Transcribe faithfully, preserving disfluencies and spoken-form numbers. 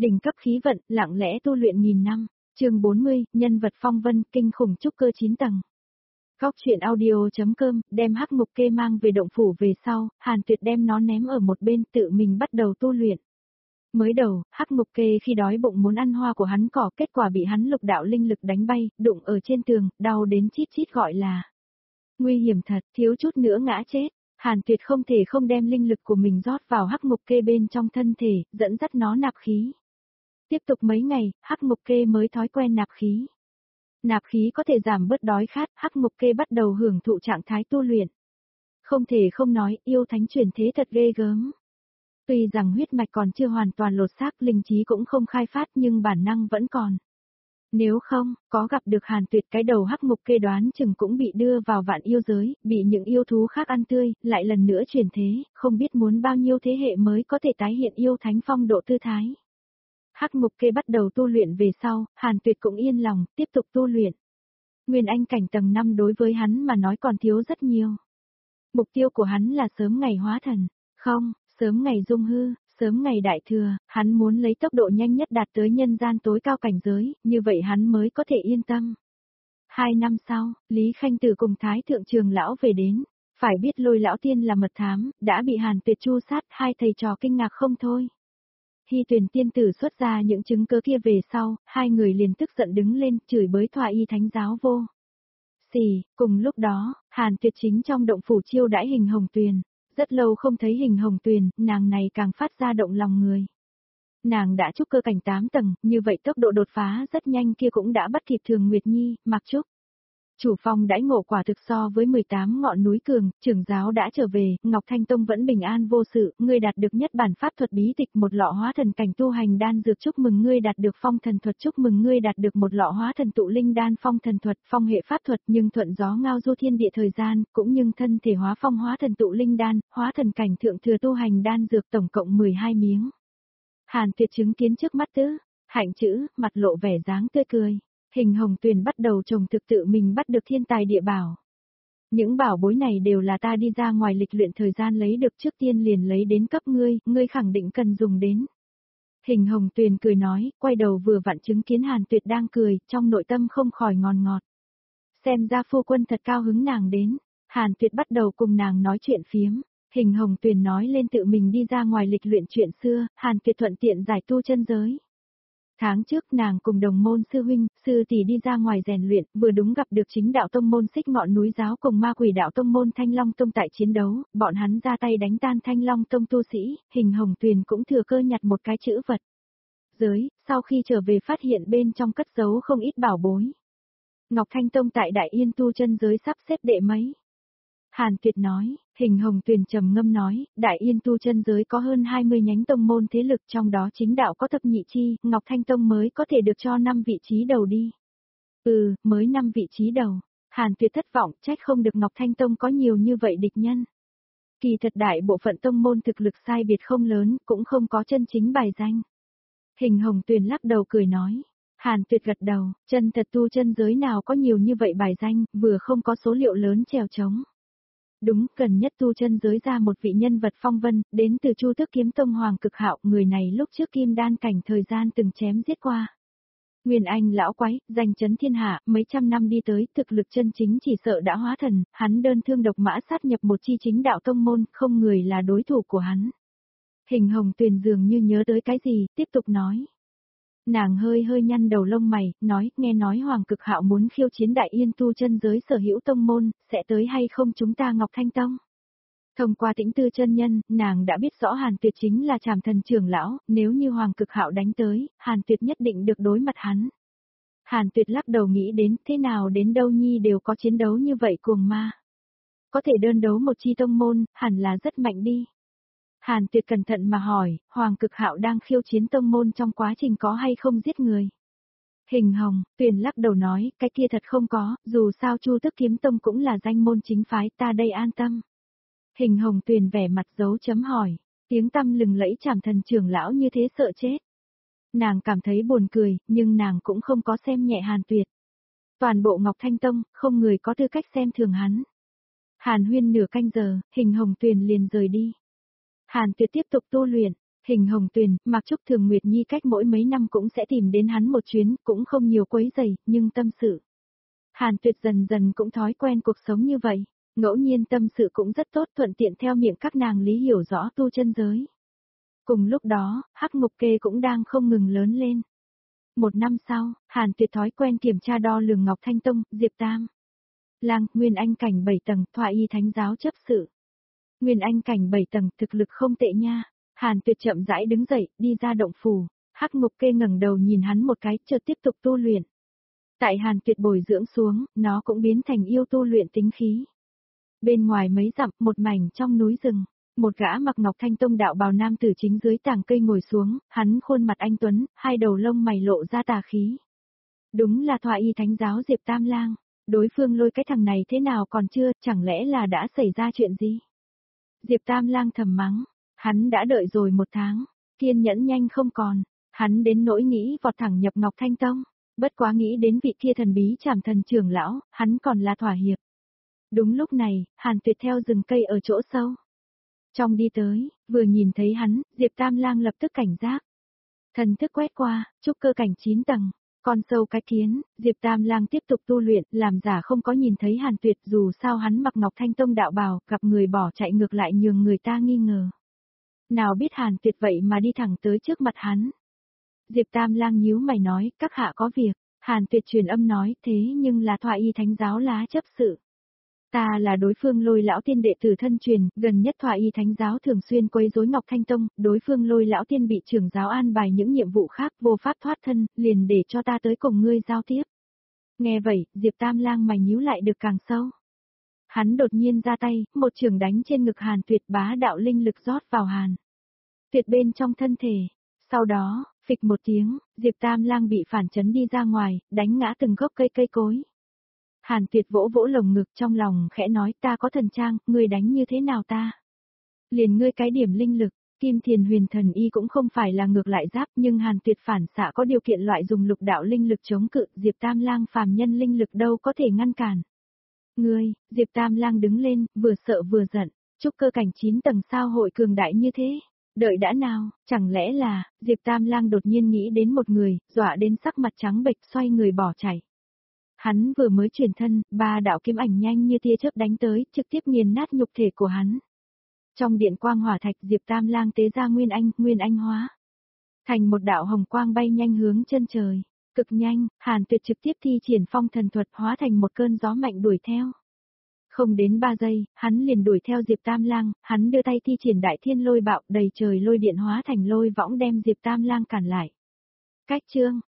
Đỉnh cấp khí vận, lặng lẽ tu luyện nghìn năm. Chương bốn mươi, nhân vật phong vân, kinh khủng trúc cơ chín tầng. Góc truyện audio.com, đem hắc mục kê mang về động phủ về sau, Hàn Tuyệt đem nó ném ở một bên, tự mình bắt đầu tu luyện. Mới đầu, hắc mục kê khi đói bụng muốn ăn hoa của hắn cỏ, kết quả bị hắn lục đạo linh lực đánh bay, đụng ở trên tường, đau đến chít chít gọi là. Nguy hiểm thật, thiếu chút nữa ngã chết. Hàn Tuyệt không thể không đem linh lực của mình rót vào hắc mục kê bên trong thân thể, dẫn dắt nó nạp khí. Tiếp tục mấy ngày, hắc mục kê mới thói quen nạp khí. Nạp khí có thể giảm bớt đói khát, hắc mục kê bắt đầu hưởng thụ trạng thái tu luyện. Không thể không nói, yêu thánh chuyển thế thật ghê gớm. Tuy rằng huyết mạch còn chưa hoàn toàn lột xác, linh trí cũng không khai phát nhưng bản năng vẫn còn. Nếu không, có gặp được Hàn Tuyệt cái đầu hắc mục kê đoán chừng cũng bị đưa vào vạn yêu giới, bị những yêu thú khác ăn tươi, lại lần nữa chuyển thế, không biết muốn bao nhiêu thế hệ mới có thể tái hiện yêu thánh phong độ tư thái. Hắc mục kê bắt đầu tu luyện về sau, Hàn Tuyệt cũng yên lòng, tiếp tục tu luyện. Nguyên anh cảnh tầng năm đối với hắn mà nói còn thiếu rất nhiều. Mục tiêu của hắn là sớm ngày hóa thần, không, sớm ngày dung hư, sớm ngày đại thừa, hắn muốn lấy tốc độ nhanh nhất đạt tới nhân gian tối cao cảnh giới, như vậy hắn mới có thể yên tâm. Hai năm sau, Lý Khanh Tử cùng Thái Thượng Trường Lão về đến, phải biết Lôi Lão Tiên là mật thám, đã bị Hàn Tuyệt tru sát, hai thầy trò kinh ngạc không thôi. Hy Tuyền tiên tử xuất ra những chứng cứ kia về sau, hai người liền tức giận đứng lên, chửi bới Thoa Y thánh giáo vô. Xì, cùng lúc đó, Hàn Tuyệt chính trong động phủ chiêu đãi Hình Hồng Tuyền. Rất lâu không thấy Hình Hồng Tuyền, nàng này càng phát ra động lòng người. Nàng đã trúc cơ cảnh tám tầng, như vậy tốc độ đột phá rất nhanh kia cũng đã bắt kịp Thường Nguyệt Nhi, Mạc Trúc. Chủ phong đãi ngộ quả thực so với mười tám ngọn núi cường, trưởng giáo đã trở về, Ngọc Thanh Tông vẫn bình an vô sự, ngươi đạt được nhất bản pháp thuật bí tịch, một lọ hóa thần cảnh tu hành đan dược, chúc mừng ngươi đạt được phong thần thuật, chúc mừng ngươi đạt được một lọ hóa thần tụ linh đan, phong thần thuật, phong hệ pháp thuật, nhưng thuận gió ngao du thiên địa thời gian, cũng nhưng thân thể hóa phong hóa thần tụ linh đan, hóa thần cảnh thượng thừa tu hành đan dược tổng cộng mười hai miếng. Hàn Tuyệt chứng kiến trước mắt tứ, hạnh chữ, mặt lộ vẻ dáng tươi cười. Hình Hồng Tuyền bắt đầu trồng thực tự mình bắt được thiên tài địa bảo. Những bảo bối này đều là ta đi ra ngoài lịch luyện thời gian lấy được, trước tiên liền lấy đến cấp ngươi, ngươi khẳng định cần dùng đến. Hình Hồng Tuyền cười nói, quay đầu vừa vặn chứng kiến Hàn Tuyệt đang cười, trong nội tâm không khỏi ngon ngọt. Xem ra phu quân thật cao hứng nàng đến. Hàn Tuyệt bắt đầu cùng nàng nói chuyện phiếm. Hình Hồng Tuyền nói lên tự mình đi ra ngoài lịch luyện chuyện xưa, Hàn Tuyệt thuận tiện giải tu chân giới. Tháng trước nàng cùng đồng môn sư huynh, sư tỷ đi ra ngoài rèn luyện, vừa đúng gặp được chính đạo tông môn Xích Ngọn Núi Giáo cùng ma quỷ đạo tông môn Thanh Long Tông tại chiến đấu, bọn hắn ra tay đánh tan Thanh Long Tông tu sĩ, Hình Hồng Tuyền cũng thừa cơ nhặt một cái chữ vật. Giới, sau khi trở về phát hiện bên trong cất giấu không ít bảo bối. Ngọc Thanh Tông tại Đại Yên tu chân giới sắp xếp đệ mấy. Hàn Tuyệt nói, Hình Hồng Tuyền trầm ngâm nói, Đại Yên tu chân giới có hơn hai mươi nhánh tông môn thế lực, trong đó chính đạo có thập nhị chi, Ngọc Thanh Tông mới có thể được cho năm vị trí đầu đi. Ừ, mới năm vị trí đầu. Hàn Tuyệt thất vọng, trách không được Ngọc Thanh Tông có nhiều như vậy địch nhân. Kỳ thật đại bộ phận tông môn thực lực sai biệt không lớn, cũng không có chân chính bài danh. Hình Hồng Tuyền lắc đầu cười nói. Hàn Tuyệt gật đầu, chân thật tu chân giới nào có nhiều như vậy bài danh, vừa không có số liệu lớn trèo trống. Đúng, cần nhất tu chân giới ra một vị nhân vật phong vân, đến từ Chu Tước Kiếm Tông Hoàng Cực Hạo, người này lúc trước kim đan cảnh thời gian từng chém giết qua. Nguyên Anh lão quái, danh chấn thiên hạ, mấy trăm năm đi tới, thực lực chân chính chỉ sợ đã hóa thần, hắn đơn thương độc mã sát nhập một chi chính đạo tông môn, không người là đối thủ của hắn. Hình Hồng Tuyền dường như nhớ tới cái gì, tiếp tục nói. Nàng hơi hơi nhăn đầu lông mày, nói, nghe nói Hoàng Cực Hạo muốn khiêu chiến Đại Yên tu chân giới sở hữu tông môn, sẽ tới hay không chúng ta Ngọc Thanh Tông? Thông qua Tĩnh Tư chân nhân, nàng đã biết rõ Hàn Tuyệt chính là Trảm Thần trưởng lão, nếu như Hoàng Cực Hạo đánh tới, Hàn Tuyệt nhất định được đối mặt hắn. Hàn Tuyệt lắc đầu nghĩ đến, thế nào đến đâu nhi đều có chiến đấu như vậy cuồng ma. Có thể đơn đấu một chi tông môn, hẳn là rất mạnh đi. Hàn Tuyệt cẩn thận mà hỏi, Hoàng Cực Hạo đang khiêu chiến tông môn trong quá trình có hay không giết người? Hình Hồng Tuyền lắc đầu nói, cái kia thật không có, dù sao Chu Tước Kiếm Tông cũng là danh môn chính phái, ta đây an tâm. Hình Hồng Tuyền vẻ mặt dấu chấm hỏi, tiếng tăm lừng lẫy Trảm Thần trưởng lão như thế sợ chết. Nàng cảm thấy buồn cười, nhưng nàng cũng không có xem nhẹ Hàn Tuyệt. Toàn bộ Ngọc Thanh Tông, không người có tư cách xem thường hắn. Hàn huyên nửa canh giờ, Hình Hồng Tuyền liền rời đi. Hàn Tuyệt tiếp tục tu luyện, Hình Hồng Tuyền, Mạc Trúc Thường Nguyệt Nhi cách mỗi mấy năm cũng sẽ tìm đến hắn một chuyến, cũng không nhiều quấy rầy, nhưng tâm sự. Hàn Tuyệt dần dần cũng thói quen cuộc sống như vậy, ngẫu nhiên tâm sự cũng rất tốt, thuận tiện theo miệng các nàng lý hiểu rõ tu chân giới. Cùng lúc đó, Hắc Ngục Kê cũng đang không ngừng lớn lên. Một năm sau, Hàn Tuyệt thói quen kiểm tra đo lường Ngọc Thanh Tông, Diệp Tam Lang, Nguyên Anh cảnh bảy tầng, Thoại Y Thánh giáo chấp sự. Nguyên Anh cảnh bảy tầng, thực lực không tệ nha. Hàn Tuyệt chậm rãi đứng dậy, đi ra động phủ. Hắc Ngục Kê ngẩng đầu nhìn hắn một cái, chợt tiếp tục tu luyện. Tại Hàn Tuyệt bồi dưỡng xuống, nó cũng biến thành yêu tu luyện tính khí. Bên ngoài mấy dặm, một mảnh trong núi rừng, một gã mặc Ngọc Thanh Tông đạo bào nam tử chính dưới tàng cây ngồi xuống, hắn khuôn mặt anh tuấn, hai đầu lông mày lộ ra tà khí. Đúng là Thoại Y Thánh giáo Diệp Tam Lang, đối phương lôi cái thằng này thế nào còn chưa, chẳng lẽ là đã xảy ra chuyện gì? Diệp Tam Lang thầm mắng, hắn đã đợi rồi một tháng, kiên nhẫn nhanh không còn, hắn đến nỗi nghĩ vọt thẳng nhập Ngọc Thanh Tông, bất quá nghĩ đến vị kia thần bí Trảm Thần trưởng lão, hắn còn là thỏa hiệp. Đúng lúc này, Hàn Tuyệt theo rừng cây ở chỗ sâu. Trong đi tới, vừa nhìn thấy hắn, Diệp Tam Lang lập tức cảnh giác. Thần thức quét qua, trúc cơ cảnh chín tầng, con sâu cái kiến, Diệp Tam Lang tiếp tục tu luyện, làm giả không có nhìn thấy Hàn Tuyệt, dù sao hắn mặc Ngọc Thanh Tông đạo bào, gặp người bỏ chạy ngược lại nhường người ta nghi ngờ. Nào biết Hàn Tuyệt vậy mà đi thẳng tới trước mặt hắn. Diệp Tam Lang nhíu mày nói, các hạ có việc. Hàn Tuyệt truyền âm nói, thế nhưng là Thoại Y Thánh giáo lá chấp sự. Ta là đối phương Lôi lão tiên đệ tử thân truyền, gần nhất Thoại Y Thánh giáo thường xuyên quấy rối Ngọc Thanh Tông, đối phương Lôi lão tiên bị trưởng giáo an bài những nhiệm vụ khác, vô pháp thoát thân, liền để cho ta tới cùng ngươi giao tiếp. Nghe vậy, Diệp Tam Lang mày nhíu lại được càng sâu. Hắn đột nhiên ra tay, một trường đánh trên ngực Hàn Tuyệt, bá đạo linh lực rót vào Hàn Tuyệt bên trong thân thể. Sau đó, phịch một tiếng, Diệp Tam Lang bị phản chấn đi ra ngoài, đánh ngã từng gốc cây cây cối. Hàn Tuyệt vỗ vỗ lồng ngực trong lòng khẽ nói, ta có thần trang, ngươi đánh như thế nào ta? Liền ngươi cái điểm linh lực, Kim Thiền Huyền Thần Y cũng không phải là ngược lại giáp, nhưng Hàn Tuyệt phản xạ có điều kiện loại dùng lục đạo linh lực chống cự, Diệp Tam Lang phàm nhân linh lực đâu có thể ngăn cản. Ngươi, Diệp Tam Lang đứng lên, vừa sợ vừa giận, trúc cơ cảnh chín tầng sao hội cường đại như thế? Đợi đã nào, chẳng lẽ là, Diệp Tam Lang đột nhiên nghĩ đến một người, dọa đến sắc mặt trắng bệch xoay người bỏ chạy. Hắn vừa mới chuyển thân, ba đạo kiếm ảnh nhanh như tia chớp đánh tới, trực tiếp nghiền nát nhục thể của hắn. Trong điện quang hỏa thạch, Diệp Tam Lang tế ra Nguyên Anh, Nguyên Anh hóa thành một đạo hồng quang bay nhanh hướng chân trời. Cực nhanh, Hàn Tuyệt trực tiếp thi triển phong thần thuật hóa thành một cơn gió mạnh đuổi theo. Không đến ba giây, hắn liền đuổi theo Diệp Tam Lang, hắn đưa tay thi triển đại thiên lôi bạo, đầy trời lôi điện hóa thành lôi võng đem Diệp Tam Lang cản lại. Cách chương